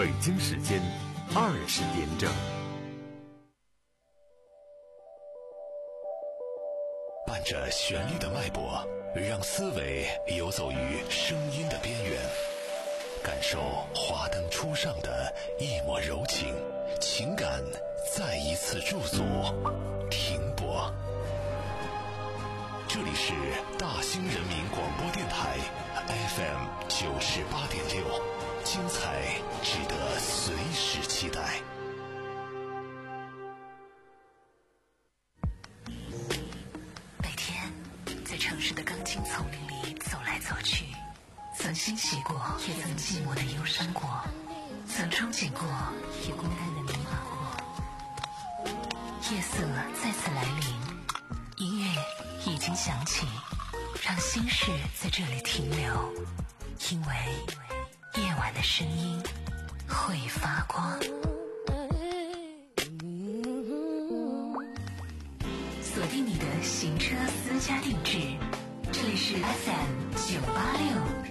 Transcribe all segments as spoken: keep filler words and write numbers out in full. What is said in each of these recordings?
北京时间二十点整。 伴着旋律的脉搏，让思维游走于声音的边缘，感受华灯初上的一抹柔情，情感再一次驻足停泊。这里是大兴人民广播电台 F M 九十八点六，精彩值得随时期待。 每天在城市的钢筋丛林里走来走去，曾欣喜过，也曾寂寞的忧伤过，曾憧憬过，也孤单的迷茫过。夜色再次来临，音乐已经响起，让心事在这里停留，因为夜晚的声音会发光。锁定你的行车私家定制，这里是 F M 九八六。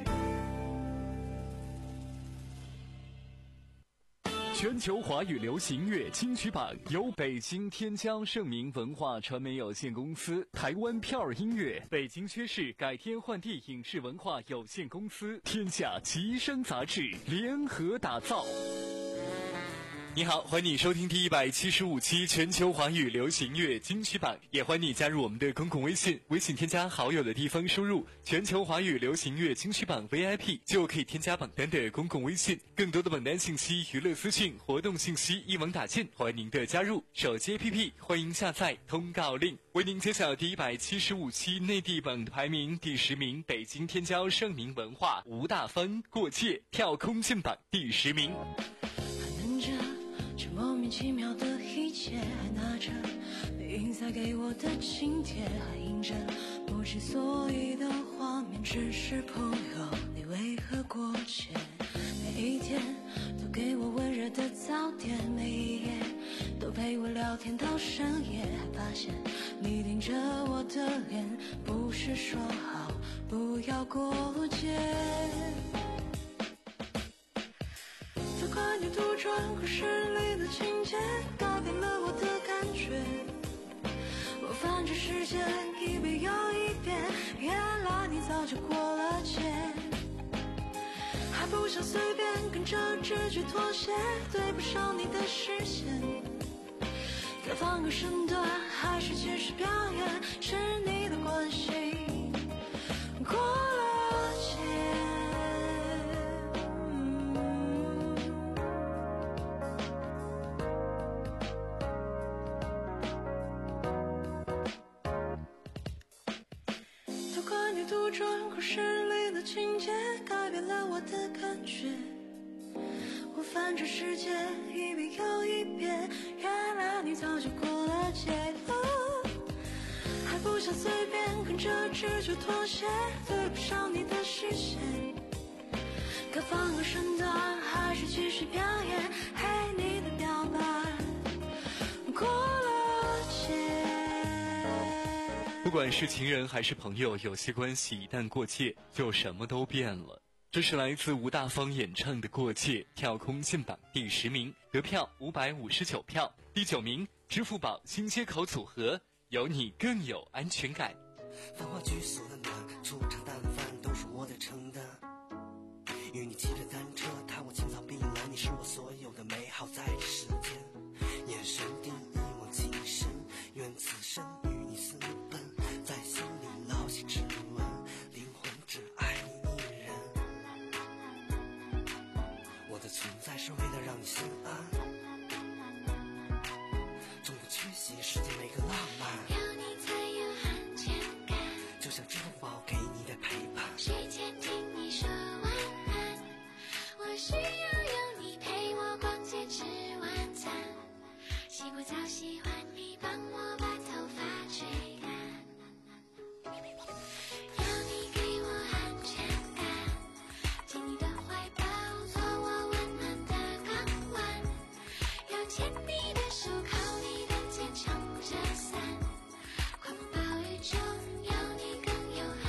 全球华语流行乐金曲榜由北京天骄盛名文化传媒有限公司、台湾票儿音乐、北京薛氏改天换地影视文化有限公司、天下吉声杂志联合打造。你好，欢迎你收听第一百七十五期全球华语流行乐金曲榜，也欢迎你加入我们的公共微信，微信添加好友的地方输入全球华语流行乐金曲榜 V I P 就可以添加榜单的公共微信，更多的榜单信息、娱乐资讯、活动信息一网打尽，欢迎您的加入。手机 A P P 欢迎下载通告令。为您揭晓第一百七十五期内地榜排名第十名，北京天骄盛名文化吴大方过界跳空进榜第十名。 莫名其妙的一切，还拿着你印下给我的请帖，还印着不知所以的画面，只是朋友，你为何过界？每一天都给我温热的早点，每一夜都陪我聊天到深夜，还发现你盯着我的脸，不是说好不要过界？责怪你杜撰故事里的情节，改变了我的感觉。我翻着时间一遍又一遍，原来你早就过了界。还不想随便跟着直觉妥协，对不上你的视线。该放个身段还是继续表演，是你的关系过了界。杜撰故事里的情节，改变了我的感觉。我翻着世界一遍又一遍，原来你早就过了界。哦，还不想随便跟着直觉妥协，对不上你的视线。该放个身段还是继续表演，嘿，你的表白过了界。 不管是情人还是朋友，有些关系一旦过界，就什么都变了。这是来自吴大方演唱的《过界》，跳空进榜第十名，得票五百五十九票。第九名，支付宝新街口组合，有你更有安全感。 繁华居所的暖，粗茶淡饭都是我得承担。与你骑着单车，踏过青草碧蓝，你是我所有的美好，在这世间，眼神定一往情深，愿此生与你私奔，在心里牢记指纹，灵魂只爱你一人。我的存在是为了让你心安，从不缺席世界每个浪漫， 有你才有安全感， 就像支付宝给你的陪伴， 睡前听你说晚安，我需要有你陪我逛街吃晚餐，洗过澡喜欢你帮我把头发吹干，有你给我安全感，紧你的怀抱做我温暖的港湾，有牵你的手靠你的肩撑着伞，狂风暴雨中有你更有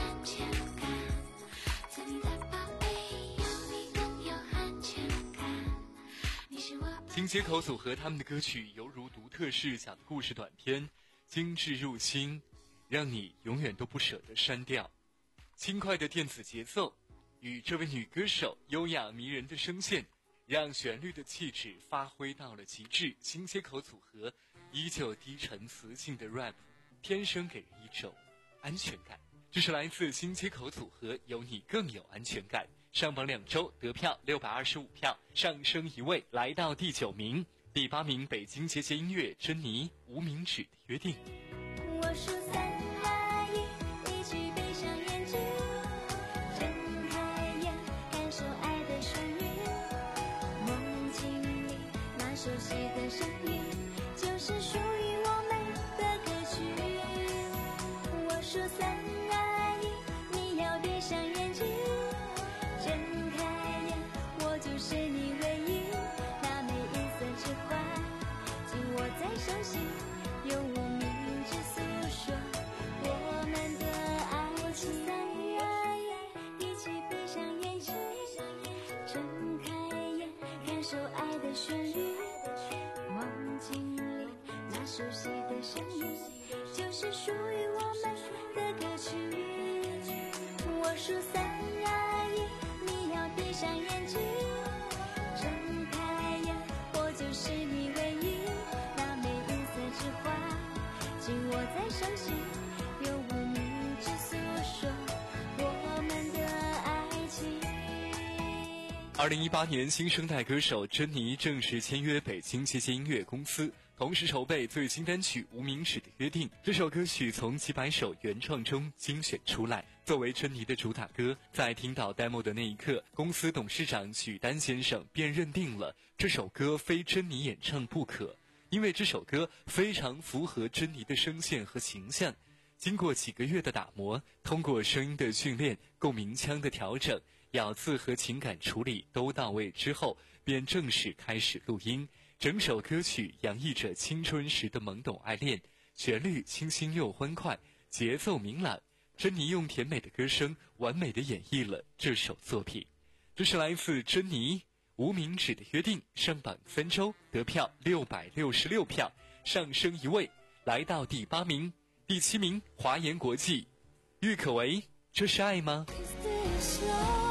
新街口组合他们的歌曲犹如独特视角的故事短片，精致入心，让你永远都不舍得删掉。轻快的电子节奏与这位女歌手优雅迷人的声线，让旋律的气质发挥到了极致。新街口组合依旧低沉磁性的 rap， 天生给人一种安全感。这是来自新街口组合有你更有安全感，上榜两周得票六百二十五票，上升一位来到第九名。第八名北京节节音乐珍妮无名指的约定。 我数三二一，一起闭上眼睛，睁开眼感受爱的旋律，梦境里那熟悉的声音就是属于我们的歌曲。我数三二一，你要闭上眼睛，睁开眼我就是你唯一，那每一丝之花紧握在手心，用无名指诉说我们的爱情。三二一，一起闭上眼睛，睁开眼感受爱的旋律，梦境里那熟悉的声音就是属于我们的歌曲。我数三二一，你要闭上眼睛，睁开眼我就是你唯一，那每一丝之花紧握在手心，用无名指诉说我们的爱情。 二零一八年新生代歌手珍妮正式签约北京节节音乐公司，同时筹备最新单曲《无名指的约定》。这首歌曲从几百首原创中精选出来，作为珍妮的主打歌。在听到 demo 的那一刻，公司董事长许丹先生便认定了这首歌非珍妮演唱不可，因为这首歌非常符合珍妮的声线和形象。经过几个月的打磨，通过声音的训练、共鸣腔的调整、咬字和情感处理都到位之后，便正式开始录音。整首歌曲洋溢着青春时的懵懂爱恋，旋律清新又欢快，节奏明朗。珍妮用甜美的歌声完美地演绎了这首作品。这是来自珍妮无名指的约定，上榜三周得票六百六十六票，上升一位来到第八名。第七名华研国际郁可唯，这是爱吗？ Is this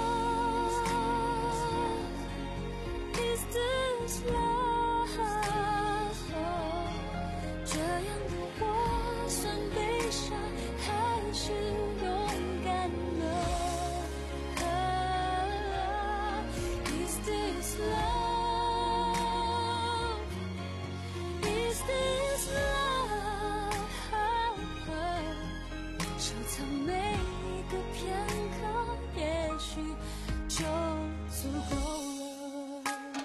love? Is this love? 这样的我算悲伤还是勇敢呢？ Is this love? Is this love? 收藏每一个片刻，也许就足够了。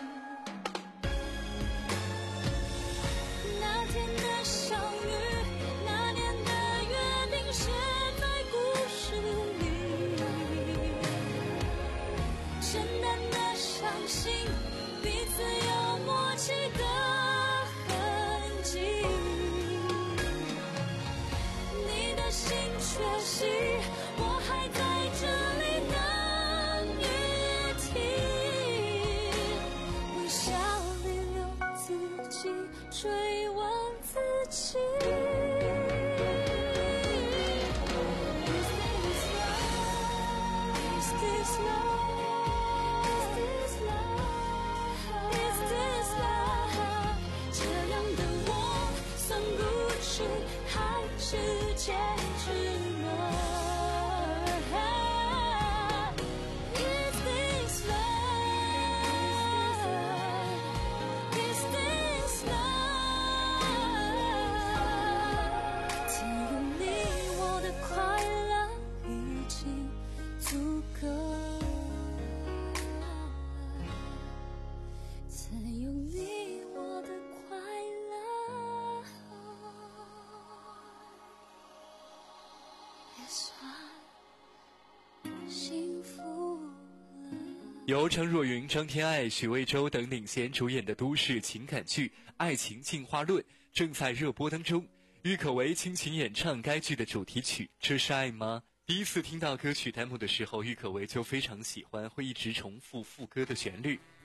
那天的相遇，那年的约定，写在故事里。简单的相信，彼此有默契的痕迹。心缺席，我还在这里等雨停，微笑里留自己，追问自己。Is this love? Is this love? Is this love? 这样的我算固执还是坚持呢？ Is this love? Is this love? 只有你我的快乐已经足够，只有你我的快乐也算幸福了。 由张若昀、张天爱、许魏洲等领衔主演的都市情感剧《爱情进化论》正在热播当中。郁可唯倾情演唱该剧的主题曲《这是爱吗》。第一次听到歌曲 demo 的时候，郁可唯就非常喜欢，会一直重复副歌的旋律。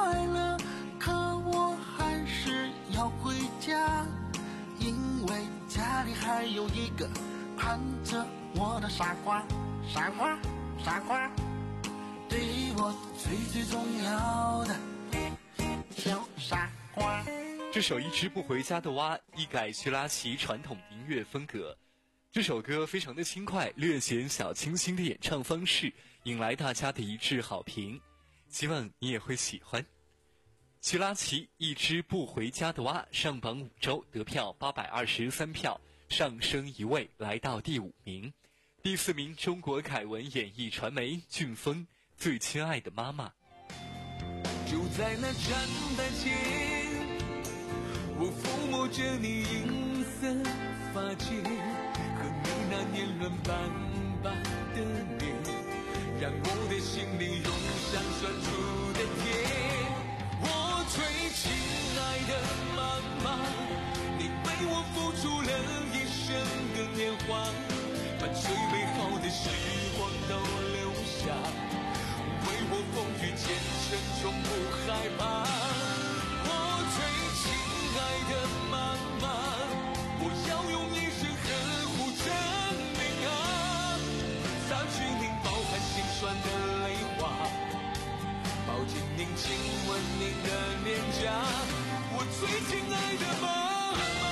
快乐，可我还是要回家，因为家里还有一个盼着我的傻瓜，傻瓜，傻瓜，对我最最重要的小傻瓜。 这首《一只不回家的蛙》一改徐拉奇传统音乐风格，这首歌非常的轻快，略显小清新的演唱方式引来大家的一致好评，希望你也会喜欢。徐拉奇《一只不回家的蛙》上榜五周，得票八百二十三票，上升一位来到第五名。第四名，中国凯文演艺传媒飓风《最亲爱的妈妈》。 就在那站台前，我抚摸着你银色发间，和你那年轮斑斑的脸，让我的心里涌上酸楚的甜。我最亲爱的妈妈，你为我付出了一生的年华，把最美好的时光都留下，为我风雨兼程从不害怕。我最亲爱的妈妈，我要用一生呵护着您啊，擦去您饱含心酸的泪花，抱紧您亲吻您的脸颊，我最亲爱的妈妈。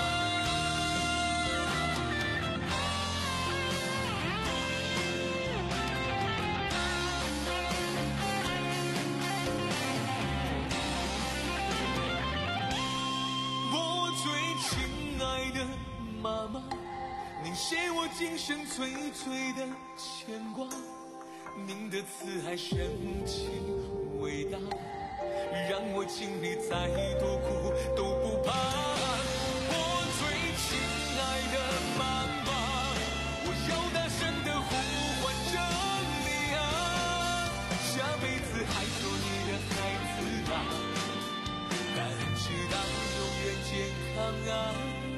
我最亲爱的妈妈，您是我今生最最的牵挂，您的慈爱深情伟大，让我经历再多苦都不怕。我最亲爱的妈妈，我要大声地呼唤着你啊，下辈子还做你的孩子吧，但知道永远健康啊，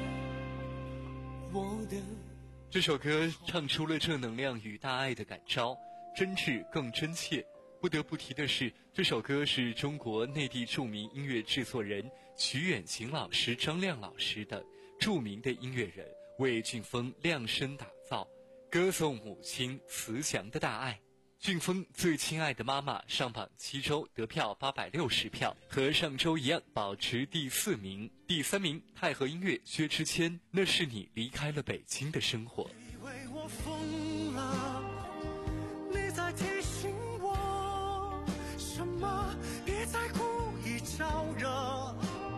我的。 这首歌唱出了正能量与大爱的感召，真挚更真切。不得不提的是，这首歌是中国内地著名音乐制作人曲远行老师、张亮老师的著名的音乐人为飓风量身打造，歌颂母亲慈祥的大爱。飓风最亲爱的妈妈上榜七周，得票八百六十票，和上周一样保持第四名。第三名，太和音乐薛之谦，那是你离开了北京的生活。 以为我疯了，你在提醒我什么？别再故意招惹，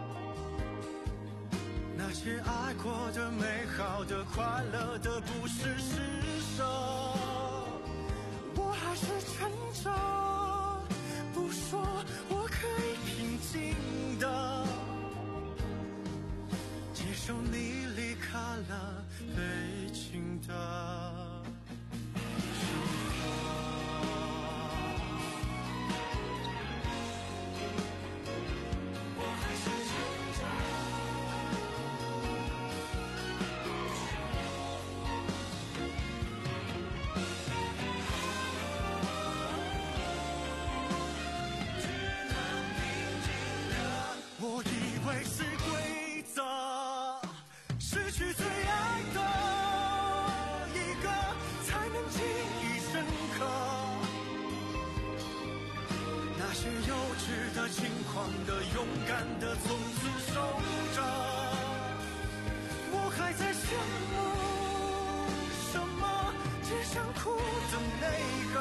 那些爱过的、美好的、快乐的，不是施舍。我还是撑着，不说，我可以平静的接受你离开了北京的生活。我还是撑着。我以为是规则，失去最爱的一个才能记忆深刻，那些幼稚的、轻狂的、勇敢的，从此守着。我还在羡慕什么？只想哭的那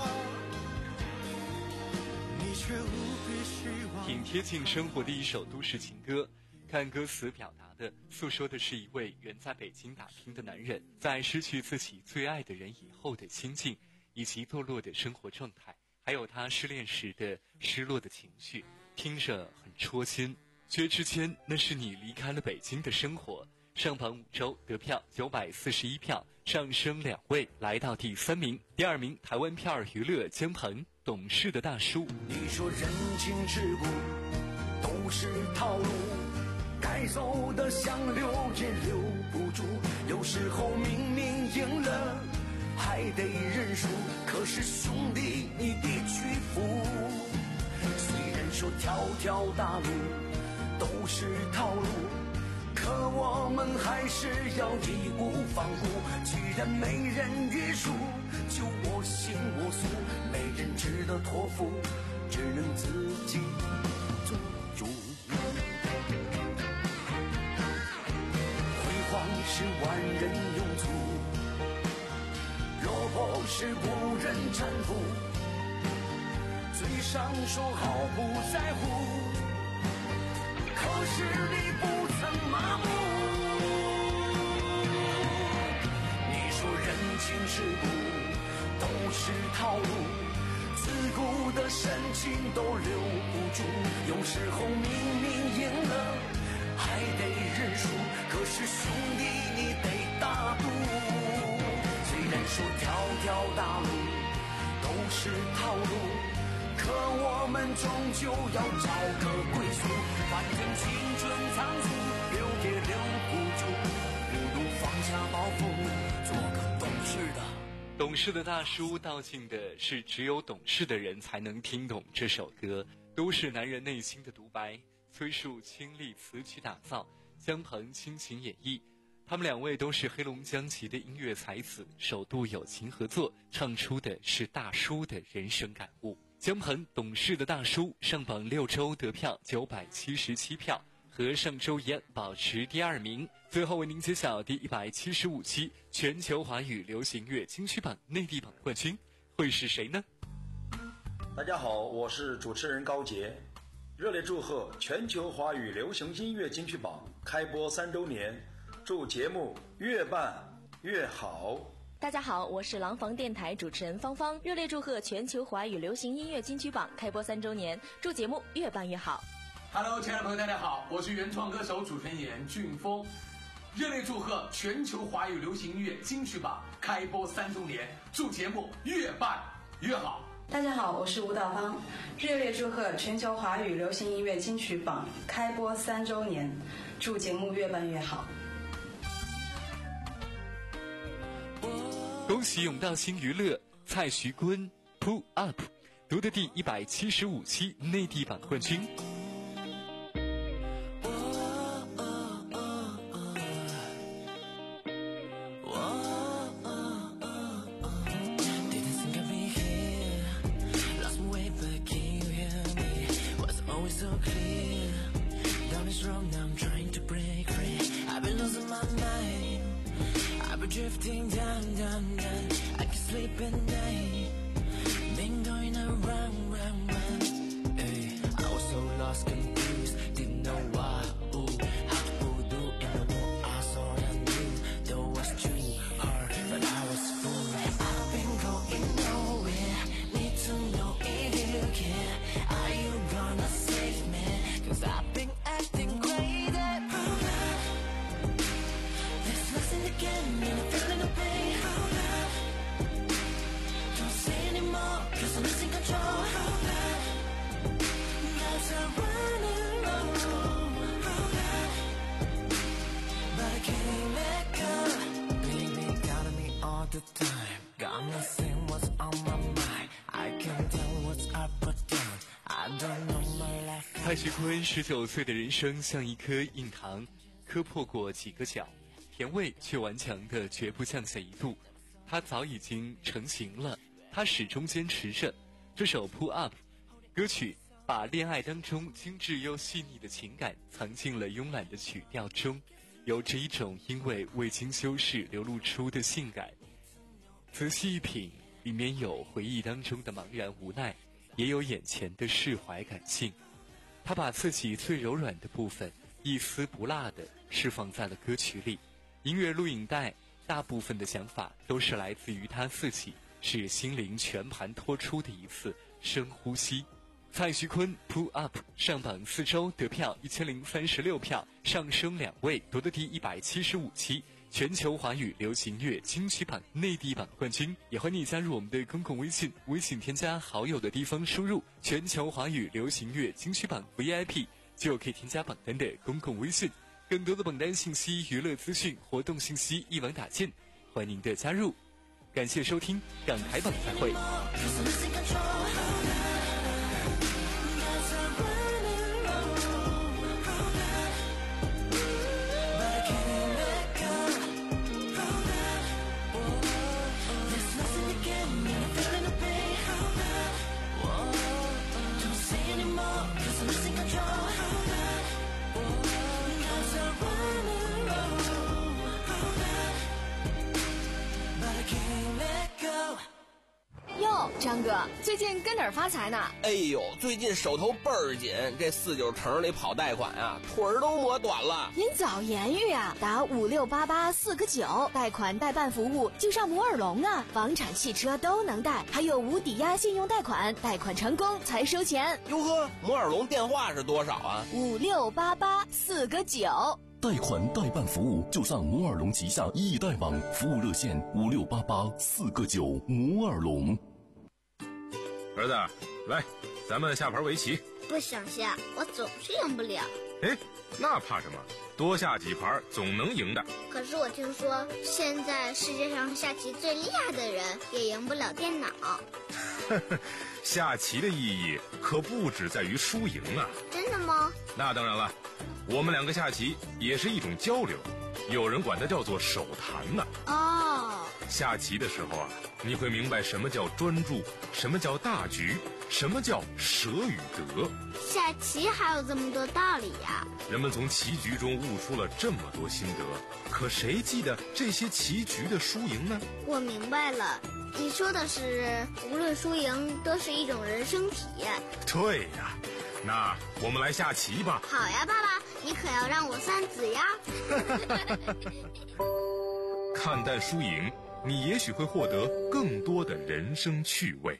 个，你却无比希望。 挺贴近生活的一首都市情歌，看歌词表达的诉说的是一位远在北京打拼的男人在失去自己最爱的人以后的心境，以及堕落的生活状态，还有他失恋时的失落的情绪，听着很戳心。薛之谦，那是你离开了北京的生活，上榜五周，得票九百四十一票，上升两位来到第三名。第二名，台湾片儿娱乐姜鹏，懂事的大叔。 你说人情世故都是套路，该走的想留也留不住，有时候明明赢了还得认输，可是兄弟你的屈服，虽然然说条条大路都是套路，可我们还是要义无反顾。既然没人约束，就我行我素，没人值得托付，只能自己做主。辉煌是万人拥簇，落魄是无人搀扶。嘴上说毫不在乎，可是你不曾麻木。你说人情世故都是套路，自古的深情都留不住。有时候明明赢了还得认输，可是兄弟你得大度。虽然说条条大路都是套路，可我们终究要找个归宿。反正青春仓促，留也留不住，不如放下包袱，做个懂事的。 懂事的大叔道尽的是只有懂事的人才能听懂这首歌，都是男人内心的独白。崔恕倾力词曲打造，姜鹏倾情演绎。他们两位都是黑龙江籍的音乐才子，首度友情合作，唱出的是大叔的人生感悟。姜鹏懂事的大叔上榜六周得票九百七十七票，和上周一样保持第二名。最后为您揭晓第一百七十五期全球华语流行乐金曲榜内地榜冠军会是谁呢？ 大家好，我是主持人高杰，热烈祝贺全球华语流行音乐金曲榜开播三周年，祝节目越办越好。 大家好，我是廊坊电台主持人芳芳，热烈祝贺全球华语流行音乐金曲榜开播三周年，祝节目越办越好。 Hello， 亲爱的朋友，大家好，我是原创歌手主持人严俊峰，热烈祝贺全球华语流行音乐金曲榜开播三周年，祝节目越办越好。 大家好，我是吴道芳，热烈祝贺全球华语流行音乐金曲榜开播三周年，祝节目越办越好。 恭喜永道新娱乐蔡徐坤 Pull Up 夺得第一百七十五期内地榜冠军。 Drifting down, down, down, I can sleep at night. Been going around, round, round. Hey, I was so lost, confused, didn't know why, ooh, how to voodoo in the world. I saw I knew that was too hard, but I was fool. I've been going nowhere, need to know if you care. Are you gonna save me? Cause I've been acting crazy. There's nothing to get me. I'm losing control. That's a running road. But I can't let go. Baby, got me all the time. Got me saying what's on my mind. I can't tell what's up or down. I don't know my life. 蔡徐坤十九岁的人生像一颗硬糖，磕破过几个角，甜味却顽强的绝不降下一度。他早已经成型了。他始终坚持着这首 Pull Up 歌曲，把恋爱当中精致又细腻的情感藏进了慵懒的曲调中，有着一种因为未经修饰流露出的性感。仔细一品，里面有回忆当中的茫然无奈，也有眼前的释怀感性。他把自己最柔软的部分一丝不落地释放在了歌曲里。音乐录影带大部分的想法都是来自于他自己，是心灵全盘托出的一次深呼吸。蔡徐坤 Pull Up 上榜四周得票一千零三十六票，上升两位，夺得第一百七十五期全球华语流行乐金曲榜内地榜冠军。也欢迎你加入我们的公共微信，微信添加好友的地方输入全球华语流行乐金曲榜 V I P 就可以添加榜单的公共微信。更多的榜单信息、娱乐资讯、活动信息一网打尽，欢迎您的加入。感谢收听港台榜，再会。 张哥，最近跟哪儿发财呢？ 哎呦，最近手头倍儿紧，这四九城里跑贷款啊，腿儿都磨短了。 您早言语啊，打五六八八四个九，贷款代办服务就上摩尔龙啊，房产、汽车都能贷，还有无抵押信用贷款，贷款成功才收钱。 哟呵，摩尔龙电话是多少啊？ 五六八八四个九。 贷款代办服务就上摩尔龙旗下易贷网，服务热线五六八八四个九。摩尔龙。 儿子，来，咱们下盘围棋。 不想下，我总是赢不了。 哎，那怕什么？多下几盘总能赢的。 可是我听说，现在世界上下棋最厉害的人也赢不了电脑。 下棋的意义可不只在于输赢啊！ 真的吗？ 那当然了，我们两个下棋也是一种交流，有人管它叫做手谈呢。 哦， 下棋的时候啊，你会明白什么叫专注，什么叫大局，什么叫舍与得。 下棋还有这么多道理呀！ 人们从棋局中悟出了这么多心得，可谁记得这些棋局的输赢呢？ 我明白了，你说的是无论输赢都是一种人生体验。 对呀，那我们来下棋吧。 好呀，爸爸，你可要让我三子呀。 看淡输赢，你也许会获得更多的人生趣味。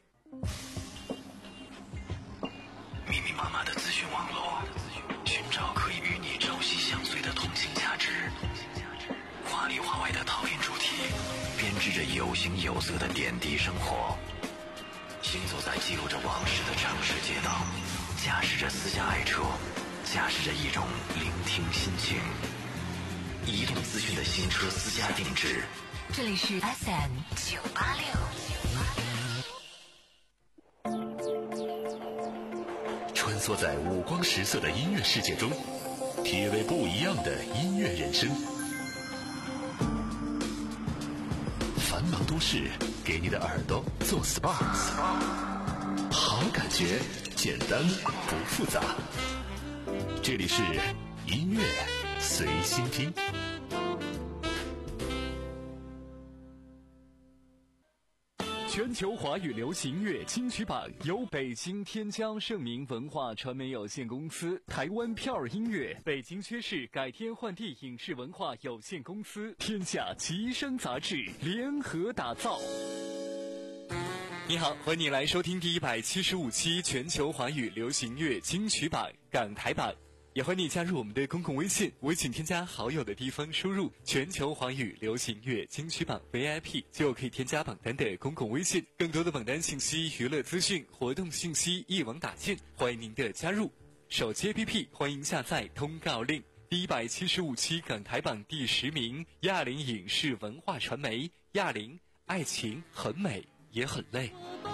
密密麻麻的资讯网络，寻找可以与你朝夕相随的同性价值。华里华外的讨厌主题，编织着有形有色的点滴生活。行走在记录着往事的城市街道，驾驶着私家爱车，驾驶着一种聆听心情。移动资讯的新车私家定制。 这里是 S M 九八六。 穿梭在五光十色的音乐世界中，体味不一样的音乐人生。繁忙都市给你的耳朵做 S P A， 好感觉，简单不复杂。这里是音乐随心听。 全球华语流行乐金曲榜由北京天江盛明文化传媒有限公司、台湾票儿音乐、北京薛氏改天换地影视文化有限公司、天下吉声杂志联合打造。你好，欢迎你来收听第一百七十五期全球华语流行乐金曲榜港台榜。也欢迎你加入我们的公共微信，微信添加好友的地方输入全球华语流行乐金曲榜 V I P 就可以添加榜单的公共微信，更多的榜单信息、娱乐资讯、活动信息一网打尽，欢迎您的加入。手机 A P P 欢迎下载通告令。第一百七十五期港台榜第十名，亚林影视文化传媒，亚林，爱情很美也很累。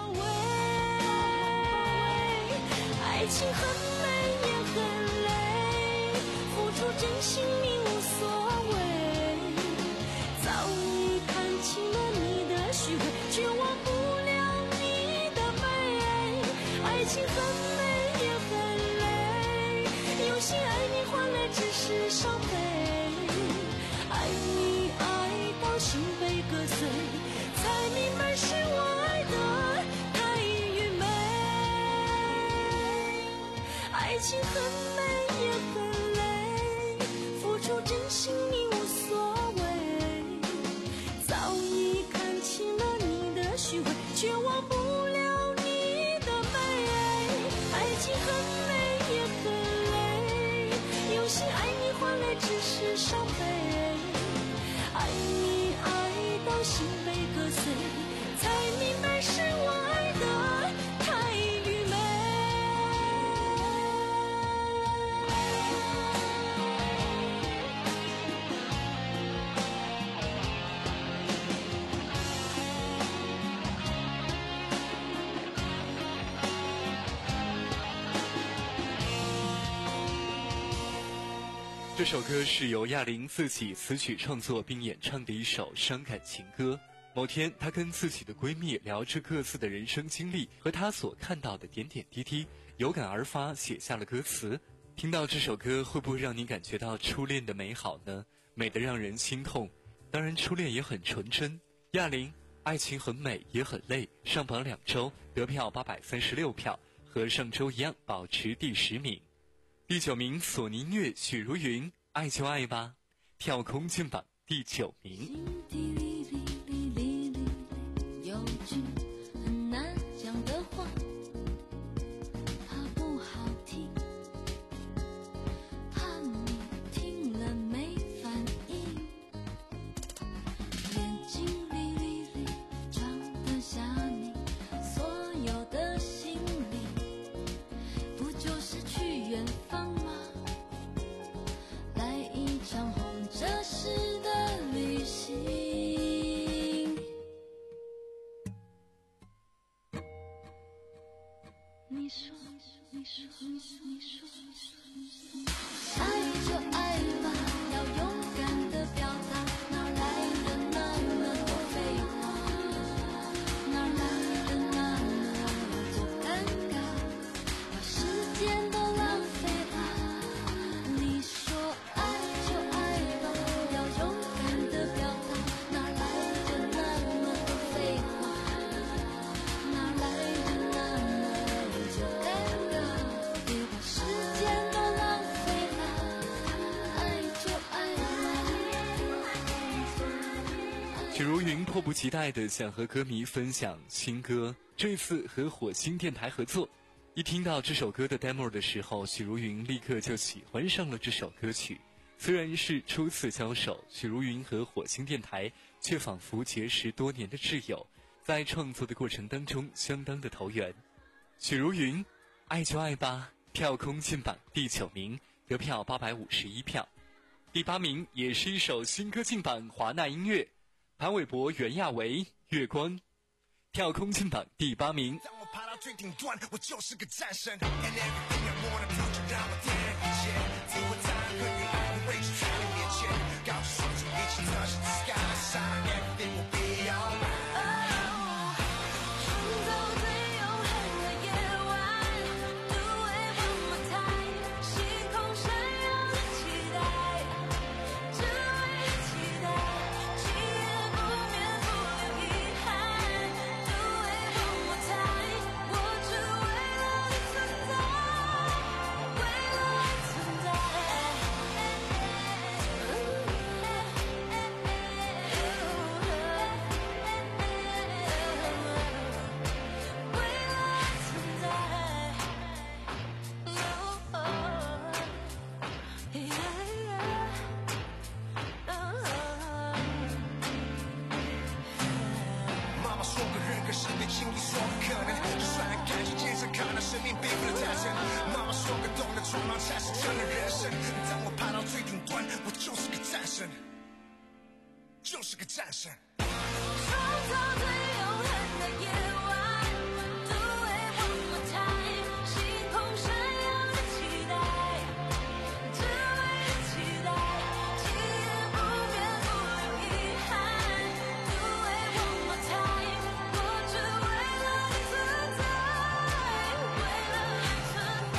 爱情很美也很累，付出真心你无所谓，早已看清了你的虚伪，却忘不了你的美。爱情很美也很累，用心爱你换来只是伤悲，爱你爱到心被割碎，才明白是我爱的太愚昧。爱情很美也很累，付出真心你无所谓，早已看清了你的虚伪，却忘不了你的美。爱情很美也很累，用心爱你换来只是伤悲，爱你爱到心被割碎，才明白是我爱的太愚昧。 这首歌是由亚玲自己词曲创作并演唱的一首伤感情歌。某天，她跟自己的闺蜜聊着各自的人生经历和她所看到的点点滴滴，有感而发写下了歌词。听到这首歌，会不会让你感觉到初恋的美好呢？美得让人心痛。当然，初恋也很纯真。亚玲， 爱情很美也很累上榜两周，得票八百三十六票，和上周一样保持第十名。第九名索尼音乐许茹芸爱就爱吧，跳空进榜第九名。 有句很难讲的话，怕不好听，怕你听了没反应，眼睛里里里装得下你所有的心里，不就是去远方吗？来一场红着式的旅行。你说，你说，你说，你说，爱就爱吧，要勇敢的表达，哪来的那么多废话？哪来的那么多尴尬？把时间都浪费了。你说爱就爱吧，要勇敢的表达，哪来的那么多废话？哪来的那么多尴尬？别把时间都浪费了，爱就爱吧。 许茹芸迫不及待地想和歌迷分享新歌，这次和火星电台合作。一听到这首歌的 demo 的时候，许茹芸立刻就喜欢上了这首歌曲。虽然是初次交手，许茹芸和火星电台却仿佛结识多年的挚友，在创作的过程当中相当的投缘。许茹芸爱就爱吧，跳空进榜第九名，得票八百五十一票。第八名也是一首新歌进榜，华纳音乐潘玮柏、袁娅维月光，跳空进榜第八名。 当我爬到最顶端，我就是个战神。And everything I wanna do 就让我点点线，自我赞和与爱的位置在你面前，高举双手一起 touch the sky， sign everything will be alright。 创造最永恒的夜晚 ，Do it one more time， 星空闪耀的期待，只为期待，七夜不眠不留遗憾 ，Do it one more time， 我只为了你存在，为了爱存在。 妈妈说过，人格是对经历所不可能，就算很感觉坚强，看到生命并不能战胜。妈妈说过，懂得冲浪才是真的人生。当我爬到最顶端，我就是个战神，就是个战神。 创造最永恒的夜晚 ，Do it one more time， 星空闪耀的期待，只为期待，七夜不眠不留遗憾 ，Do it one more time， 我只为了你存在，为了爱存在。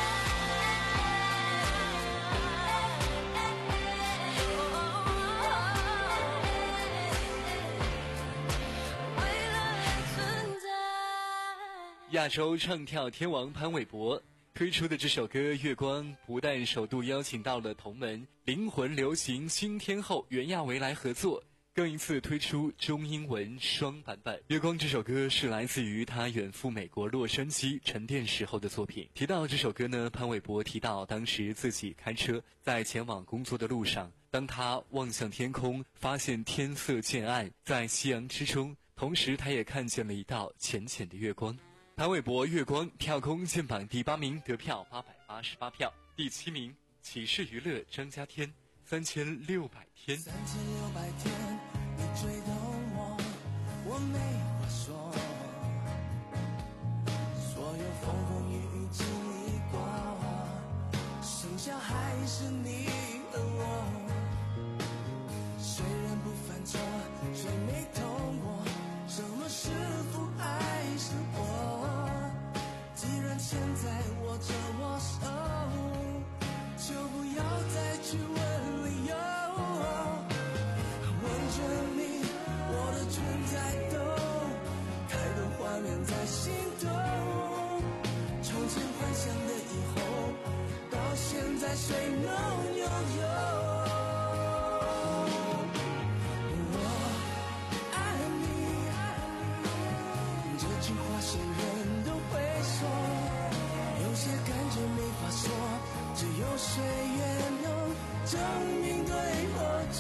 亚洲唱跳天王潘玮柏推出的这首歌《月光》，不但首度邀请到了同门灵魂流行新天后袁娅维来合作，更一次推出中英文双版本。《月光》这首歌是来自于他远赴美国洛杉矶沉淀时候的作品。提到这首歌呢，潘玮柏提到当时自己开车在前往工作的路上，当他望向天空，发现天色渐暗，在夕阳之中，同时他也看见了一道浅浅的月光。潘玮柏《月光》跳空进榜第八名，得票八百八十八票。第七名启示娱乐张家天三千六百天。 三千六百天，你追到我，我没话说。所有风风雨雨经历过，剩下还是你和我。谁人不犯错，谁没痛过？什么是父爱是我？既然现在握着我手，就不要再去问理由。问着你，我的存在都谁能拥有？我爱你，这句话谁人都会说，有些感觉没法说，只有岁月能证明对或错。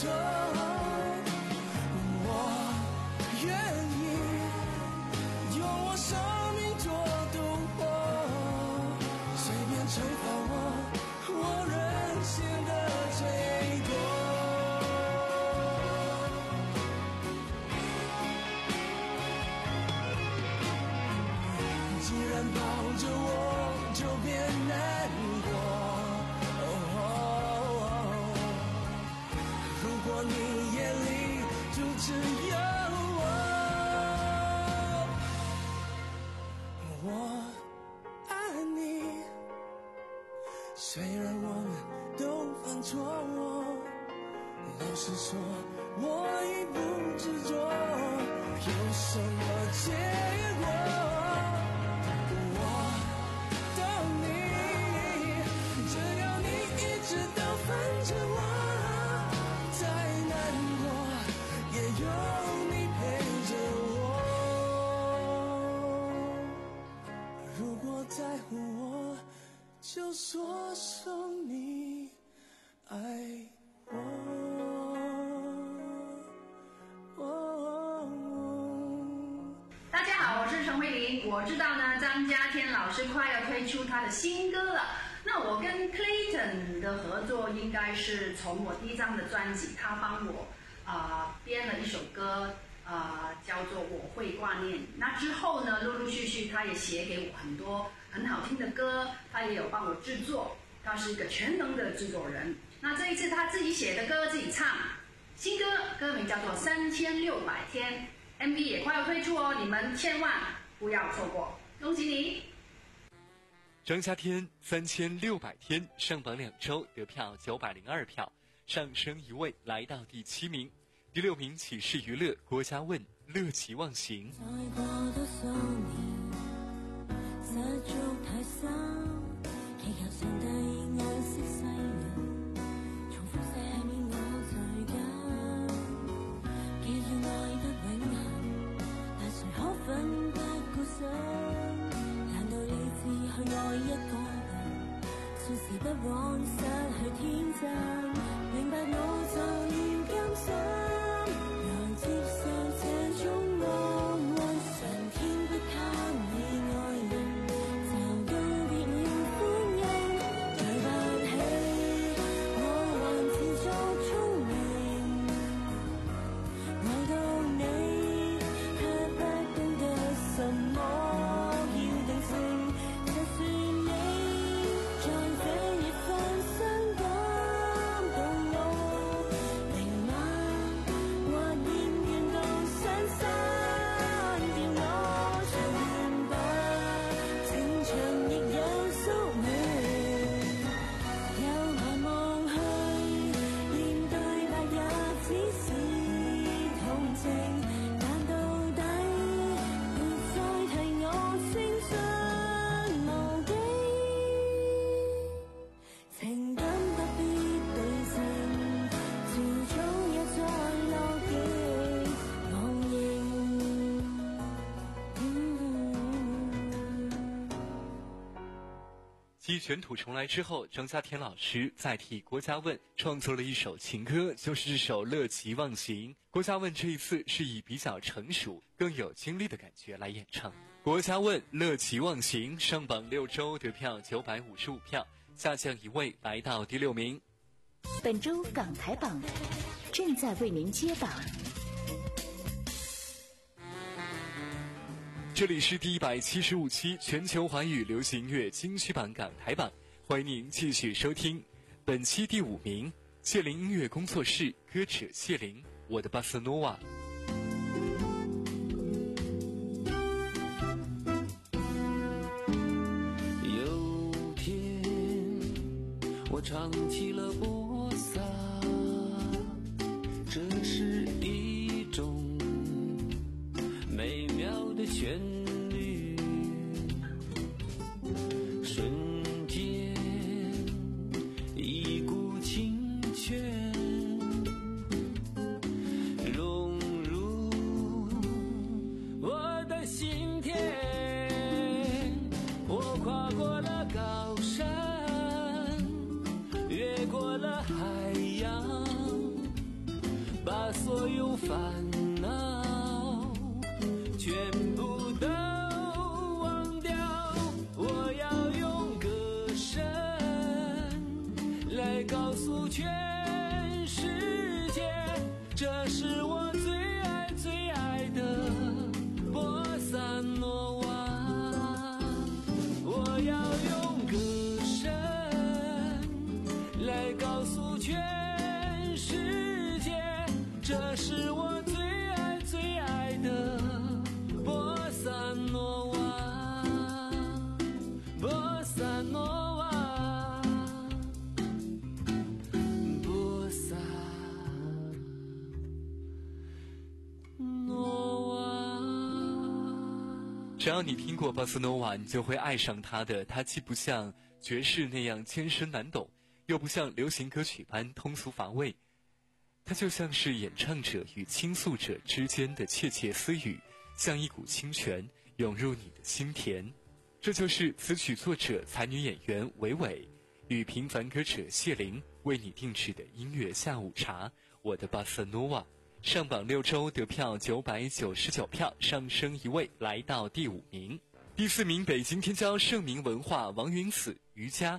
我愿意用我生命做赌博，随便惩罚我，我任性的最多。既然抱着我就别难过，哦哦哦，如果你眼里就只有我，我爱你，虽然我们都犯错，老实说我已不执着，有什么结果我等你，只要你一直都烦着我，再难过也有你陪着我。如果在乎我，就说声你爱我。 大家好，我是陈慧琳。我知道呢，张家天老师快要推出他的新歌了。那我跟 Clayton 的合作应该是从我第一张的专辑，他帮我啊、呃、编了一首歌，啊、呃、叫做《我会挂念》。那之后呢，陆陆续续他也写给我很多很好听的歌，他也有帮我制作，他是一个全能的制作人。那这一次他自己写的歌自己唱，新歌歌名叫做《三千六百天》。M V 也快要推出哦，你们千万不要错过，恭喜你！ 张家天三千六百天上榜两周，得票九百零二票，上升一位来到第七名。第六名启示娱乐郭嘉问乐极忘形。 難道理智去愛一個人，算是不枉失去天真，明白我就要甘心，來接受這種惡運，上天不給你愛人，就更別了歡欣，對不起，我還自作聰明，愛到你卻不懂得什麼要定性，就算你在這一分傷感動我，明晚或厭倦到想刪掉我，全部情場亦有宿命，又難忘去面對白也只是同情，但到底別再提我聲傷無境，情感不必對稱，遲早也再落極忘形。 继卷土重来之后，张家天老师再替郭嘉问创作了一首情歌，就是这首《乐极忘形》。郭嘉问这一次是以比较成熟、更有经历的感觉来演唱。郭嘉问《乐极忘形》上榜六周，得票九百五十五票，下降一位来到第六名。 本周港台榜正在为您揭榜。 这里是第一百七十五期全球华语流行音乐金曲榜港台榜，欢迎您继续收听。本期第五名，谢林音乐工作室歌者谢林，我的巴塞诺瓦。 有天我唱起了波萨，这是一种美妙的旋律，瞬间一烦恼全部都忘掉，我要用歌声来告诉全世界，这是我最爱最爱的波萨诺瓦。我要用歌声来告诉全世界，这是我最爱最爱的波萨诺瓦，波萨诺瓦，波萨诺瓦。 只要你听过巴斯诺瓦，你就会爱上他的。他既不像爵士那样艰深难懂，又不像流行歌曲般通俗乏味，它就像是演唱者与倾诉者之间的窃窃私语，像一股清泉涌入你的心田。这就是词曲作者才女演员韦韦与平凡歌者谢玲为你定制的音乐下午茶，我的巴塞诺瓦。上榜六周得票九百九十九票，上升一位来到第五名。第四名，北京天骄盛名文化王云子瑜伽。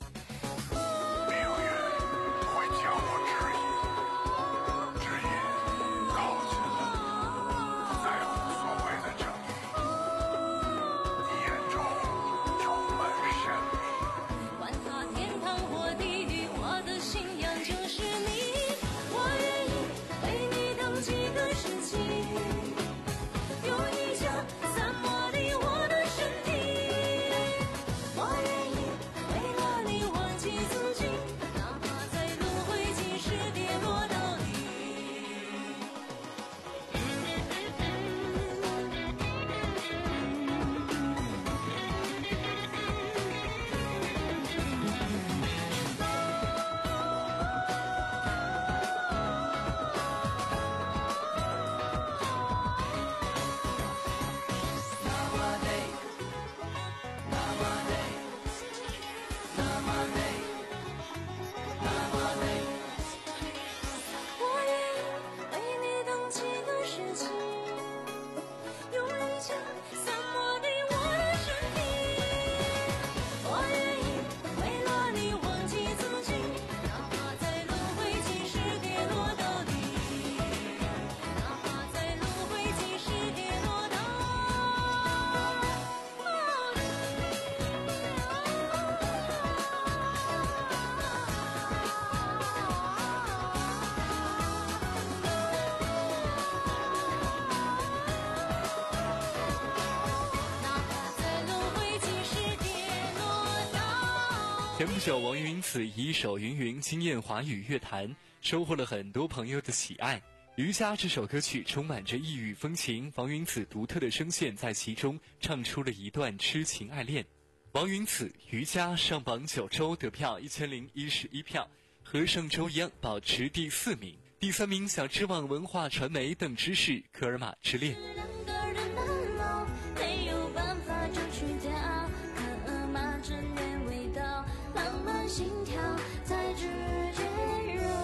前不久，王云子以一首《云云》惊艳华语乐坛，收获了很多朋友的喜爱。瑜伽这首歌曲充满着异域风情，王云子独特的声线在其中唱出了一段痴情爱恋。王云子瑜伽上榜九周得票一千零一十一票，和上周一样保持第四名。第三名，小知网文化传媒邓芝士《科尔玛之恋》。 心跳在指尖揉，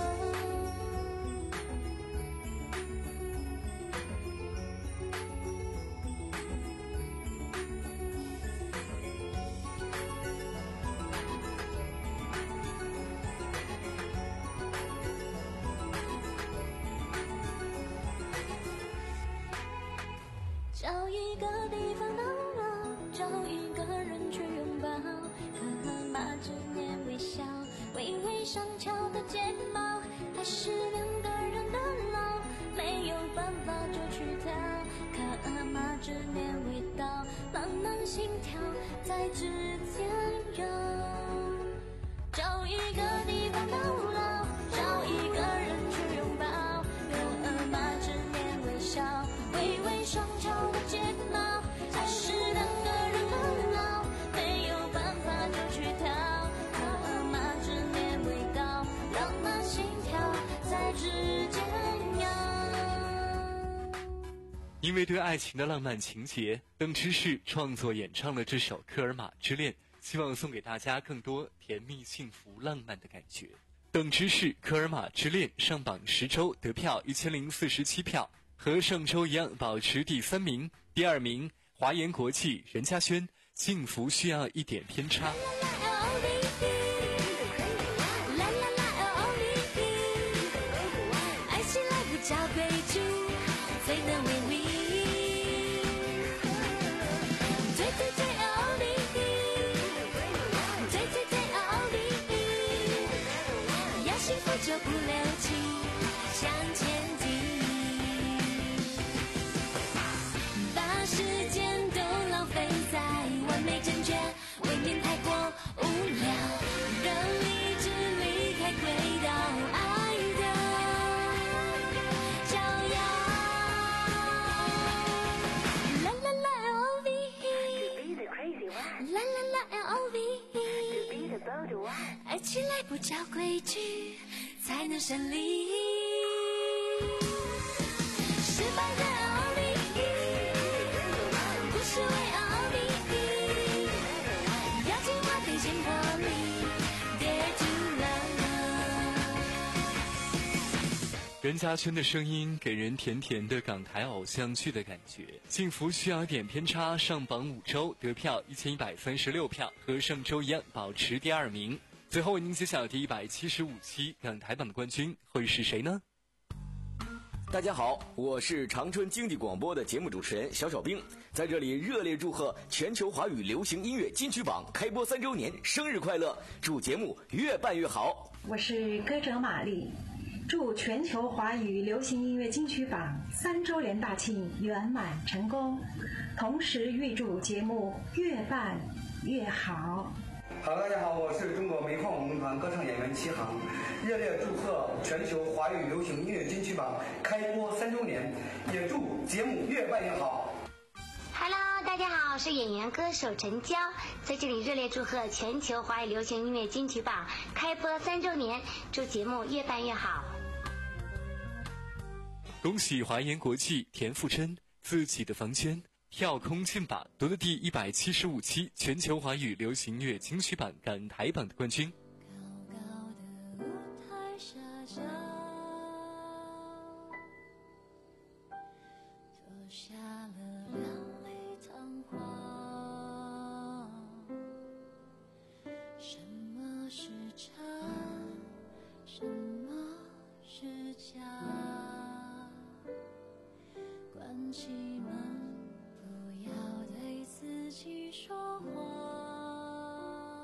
找一个地方到老，找一个人去拥抱，可马之年微笑，微微上翘的睫毛，还是两个人的老，没有办法就去逃，可马之年味道，浪漫心跳在指尖揉，找一个地方到老，找一个人去拥抱，有马之年微笑，微微上翘的睫毛，还是两个人的老，没有办法就去逃，可马之年味道，浪漫心跳在指尖摇。 因为对爱情的浪漫情节，邓芝士创作演唱了这首《科尔玛之恋》，希望送给大家更多甜蜜、幸福、浪漫的感觉。 邓芝士《科尔玛之恋》上榜十周，得票一千零四十七票，和上周一样保持第三名。第二名华研国际任嘉轩《幸福需要一点偏差》。 爱起来不找规矩，最能为你。对对对哦你，对对对哦你，要幸福就不留情，向前进，把时间都浪费在完美正确，未免太过无聊，让理智离开轨道，爱的招摇。啦啦啦 L O V E， 啦啦啦 L O V E， 爱起来不找规矩，才能胜利。失败的 L O V E， 不是为 L O V E， 要进化得先破例 ，Dare to love。 任嘉轩的声音给人甜甜的港台偶像剧的感觉。幸福需要点偏差上榜五周，得票一千一百三十六票，和上周一样保持第二名。最后为您揭晓第一百七十五期港台榜的冠军会是谁呢？ 大家好，我是长春经济广播的节目主持人小小兵，在这里热烈祝贺全球华语流行音乐金曲榜开播三周年，生日快乐！祝节目越办越好。 我是歌者玛丽，祝全球华语流行音乐金曲榜三周年大庆圆满成功，同时预祝节目越办越好。 好，大家好，我是中国煤矿文工团歌唱演员齐航，热烈祝贺全球华语流行音乐金曲榜开播三周年，也祝节目越办越好。 Hello， 大家好，我是演员歌手陈娇，在这里热烈祝贺全球华语流行音乐金曲榜开播三周年，祝节目越办越好。 恭喜华研国际田馥甄自己的房间跳空进榜，夺得第一百七十五期全球华语流行音乐金曲榜港台榜的冠军。 下了两泪堂皇，什么是真，什么是假？关起门，不要对自己说谎，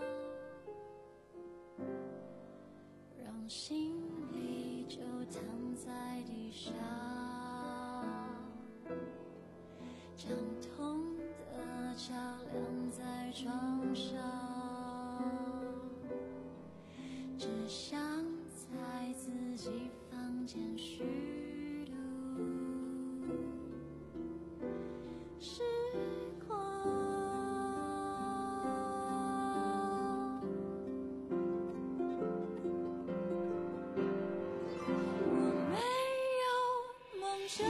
让心里就躺在地上。伤痛的照亮在床上，只想在自己房间虚度时光。我没有梦想，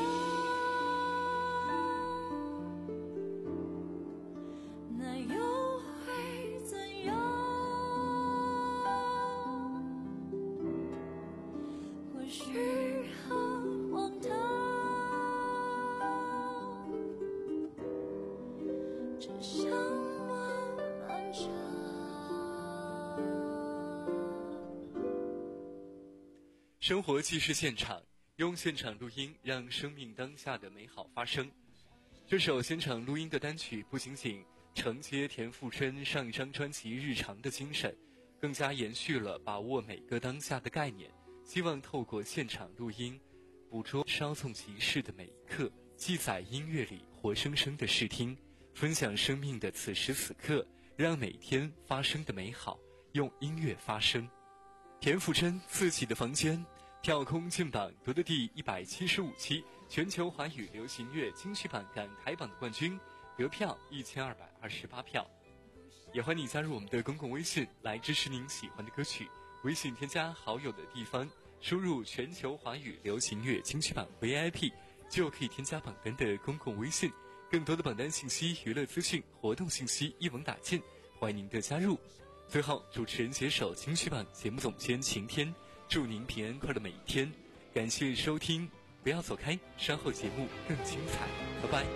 生活既是现场，用现场录音让生命当下的美好发生。这首现场录音的单曲不仅仅承接田馥甄上一张专辑《日常》的精神，更加延续了把握每个当下的概念，希望透过现场录音捕捉稍纵即逝的每一刻，记载音乐里活生生的视听，分享生命的此时此刻，让每天发生的美好用音乐发生。田馥甄自己的房间跳空进榜，夺得第一百七十五期全球华语流行乐金曲榜港台榜的冠军，得票一千二百二十八票。也欢迎你加入我们的公共微信来支持您喜欢的歌曲。微信添加好友的地方输入全球华语流行乐金曲榜 V I P 就可以添加榜单的公共微信，更多的榜单信息、娱乐资讯、活动信息一网打尽，欢迎您的加入。最后，主持人携手金曲榜节目总监晴天祝您平安快乐每一天。感谢收听，不要走开，稍后节目更精彩，拜拜。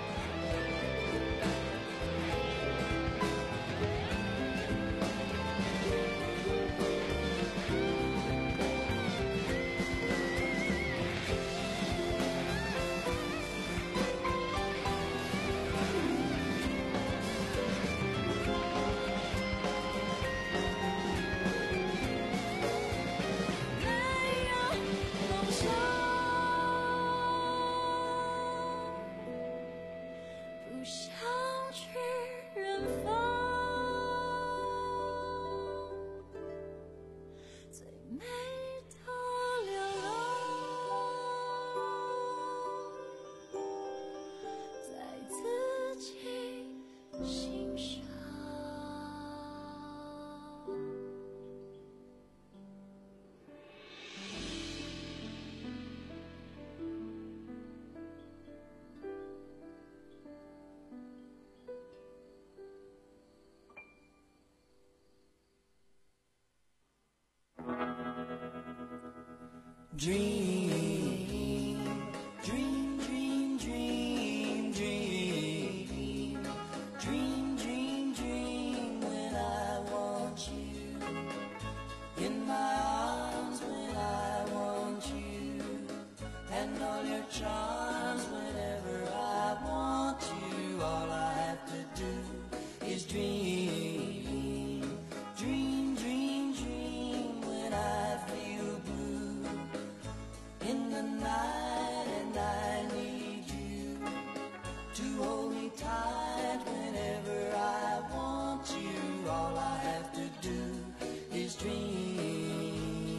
Dream, dream, dream, dream, dream, dream, dream, dream when I want you, in my arms when I want you, and all your charms whenever I want you. All I have to do is dream, dream, dream, dream when I feel blue in the night, and I need you to hold me tight whenever I want you. All I have to do is dream.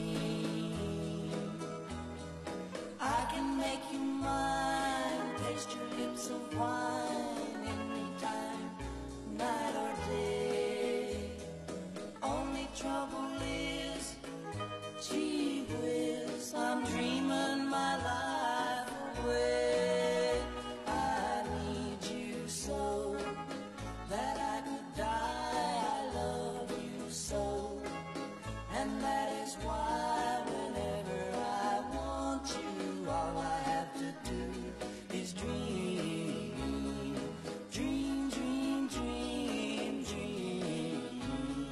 I can make you mine, taste your lips of wine anytime, night or day. Only trouble is, gee whiz, I'm dreaming my life away. I need you so that I could die. I love you so, and that is why whenever I want you, all I have to do is dream, dream, dream, dream, dream.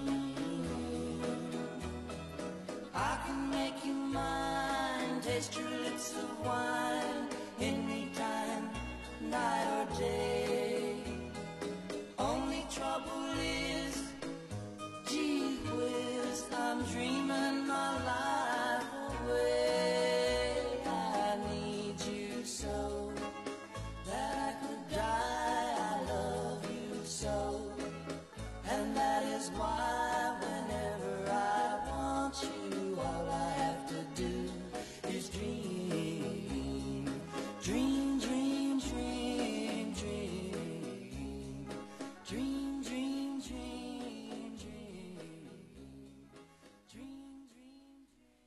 I can make you mine, taste your lips of wine anytime, night or day. Only trouble is, gee whiz, I'm dreaming my life away. I need you so that I could die. I love you so, and that is why whenever I want you, all I have to do is dream, dream, dream, dream, dream, dream, dream, dream, dream, dream, dream.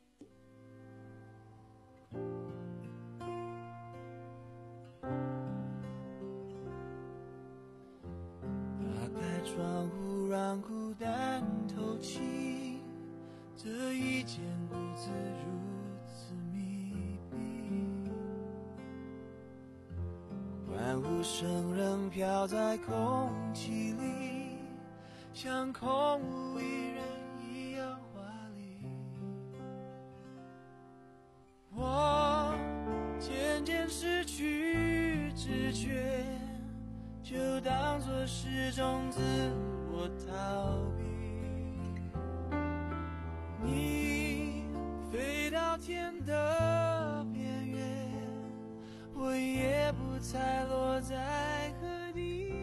打开窗户，让孤单透气，这一间屋子如此密闭，欢呼声仍飘在空气里，像空无一人一样华丽。我渐渐失去知觉，就当作是种自我逃避。你飞到天的边缘，我也不猜落在何地。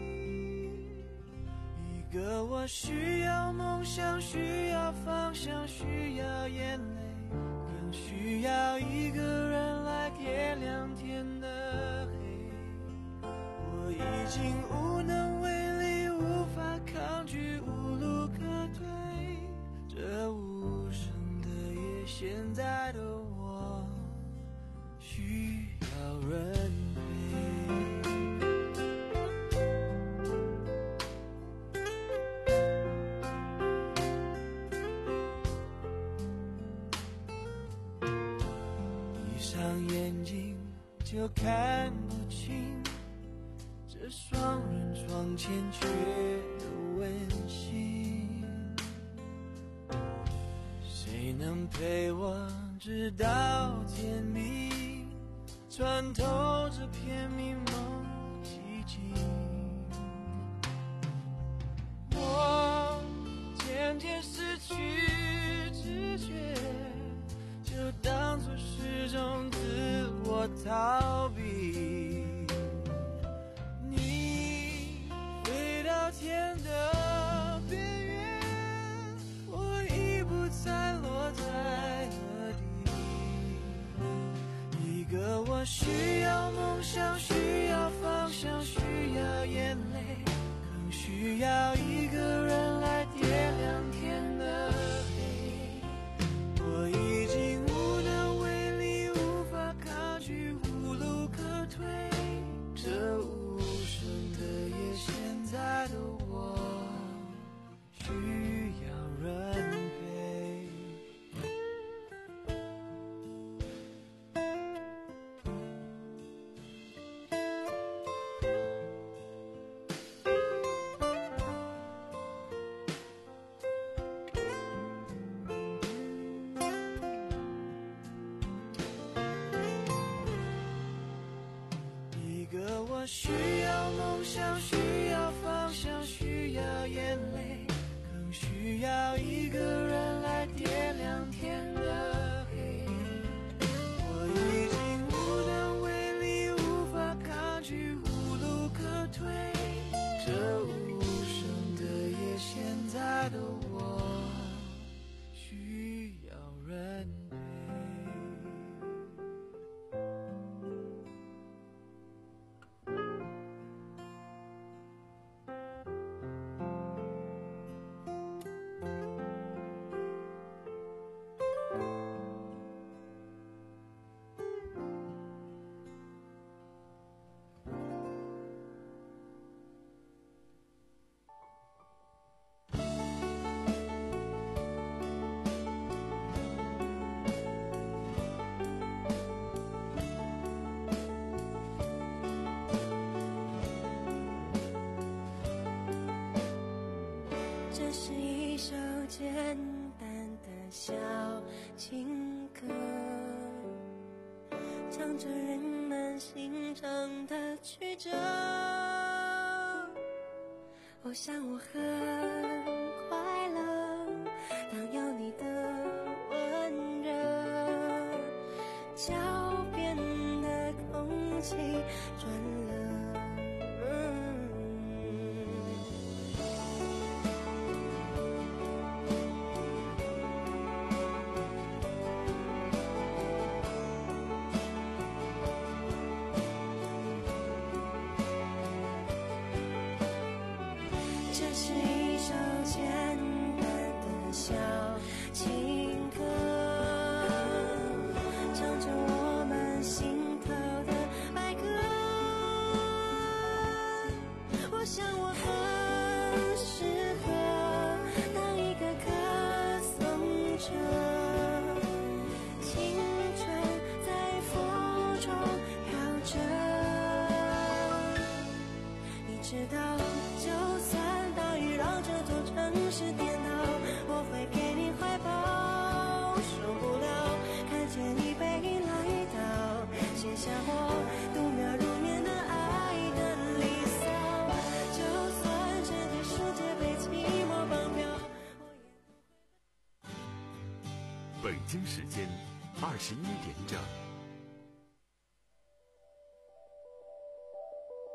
一个我需要梦想，需要方向，需要眼泪，更需要一个人来点亮天的黑。我已经无能为力，无法抗拒，无路可退，这无声的夜，现在的我需要人陪。 就看不清这双人床欠缺的温馨。谁能陪我直到天明，穿透这片迷蒙寂静？我渐渐失去知觉，就当作是种自我逃避。你飞到天的边缘，我已不再落在何地。一个我需要梦想，需要方向，需要眼泪，更需要一个人来点亮天的黑。我已经无能为力，无法抗拒，无路可退。这无声的夜，现在的我需要人陪。一个我需要梦想，需要方向，需要眼泪，更需要一个人来点亮天的黑。我已经无能为力，无法抗拒，无路可退。这无声的夜，现在的我需要人陪。 这是一首简单的小情歌，唱着人们心肠的曲折。我想我很快乐，当有你的温热，脚边的空气转了。这是一首简单的小情歌，唱着我们心头的哀歌。我想我很适合当一个歌颂者，青春在风中飘着。你知道，就算大雨让这座城市颠倒，我会给你怀抱。受不了看见你背来到，写下我度秒如年的爱的离骚。就算整个世界被寂寞绑票。 北京时间二十一点整。